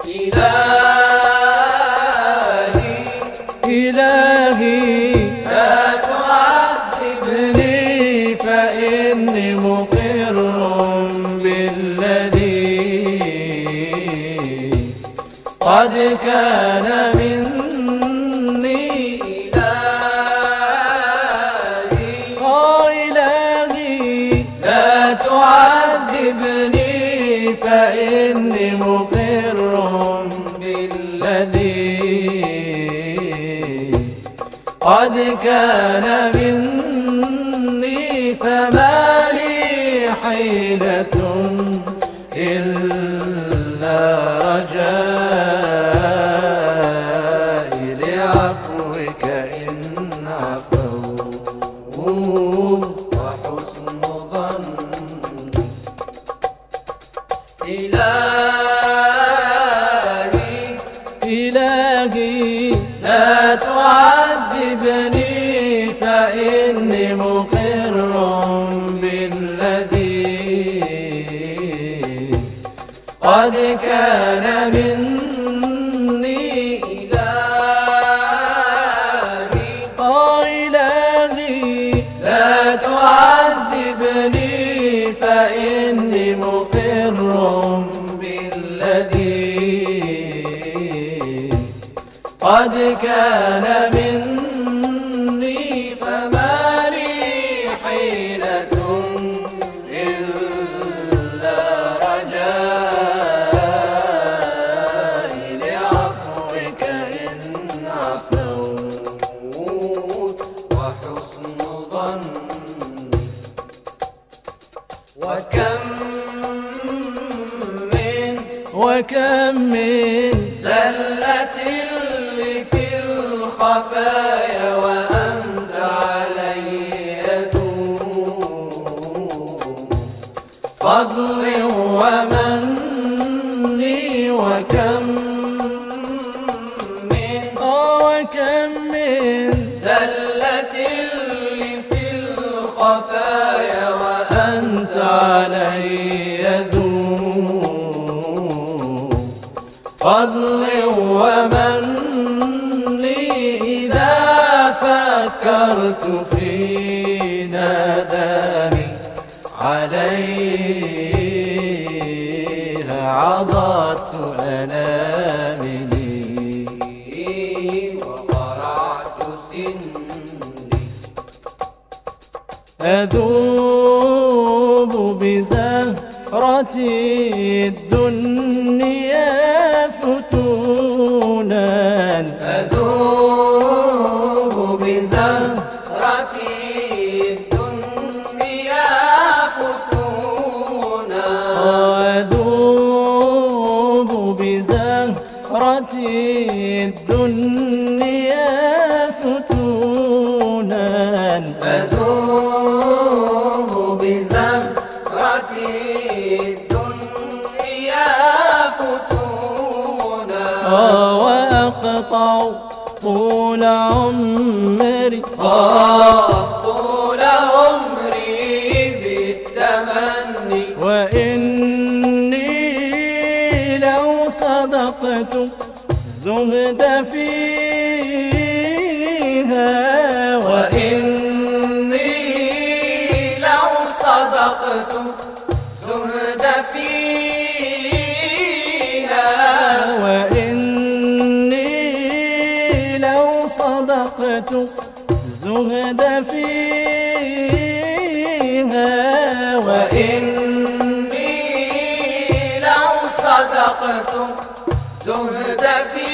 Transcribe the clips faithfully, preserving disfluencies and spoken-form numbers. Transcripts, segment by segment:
إلهي إلهي لا تعذبني فإني مقر بالذي قد كان مني. إلهي آه إلهي لا تعذبني فإني مقر بالذي قد كان مني، فما لي حيلة إلا رجائي لعفوك إن عفوت وحسن ظن. إلهي إلهي لا تعذبني فإني مقر بالذي قد كان مني. إلهي آه إلهي لا تعذبني فإني مقر بالذي قد كان مني، فما لي حيلة إلا رجائي لعفوك إن عفوت وحسن ظن. وكم من وكم من زلة اللي في الخفايا وأنت علي دوم فضل ومني. وكم من آه وكم من زلة اللي في الخفايا وأنت علي دوم فضل ومني. إذا فكرت في ندمي عليها عضدت أناملي وقرعت سني. أذوب بزهرة الدنيا فتونا. أذوب بزهرة الدنيا فتونا. أذوب بزهرة الدنيا فتونا. أذوب بزهرة الدنيا فتونا. وأقطع طول عمري آه طول عمري بالتمني. وإني لو صدقت الزهد فيها. وإني لو صدقت زهد فيها. وإني لو صدقت الزهد فيها. وإني لو صدقت زهد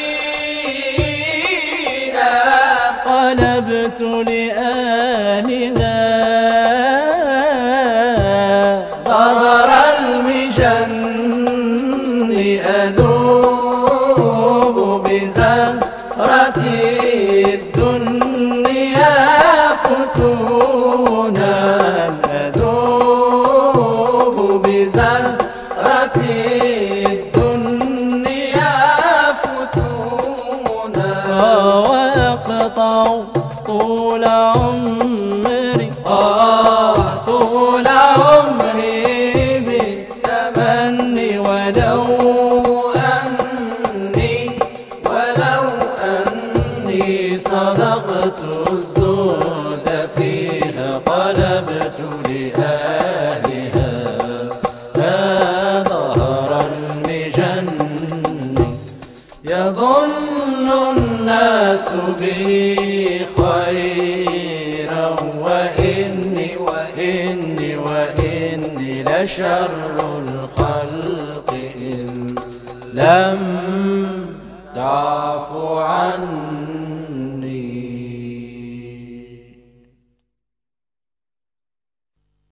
فيها. قلبت لآلها ظهر المجن. أذوب بزهرة الدنيا فتونا. أذوب بزهرة الدنيا فتونا. وأقطع طول عمري آه طول عمري بالتمني. ولو أن قلبت لأهلها ظهر المجن يظن الناس بي خيرا وإني وإني وإني لشر الخلق إن لم تعف عني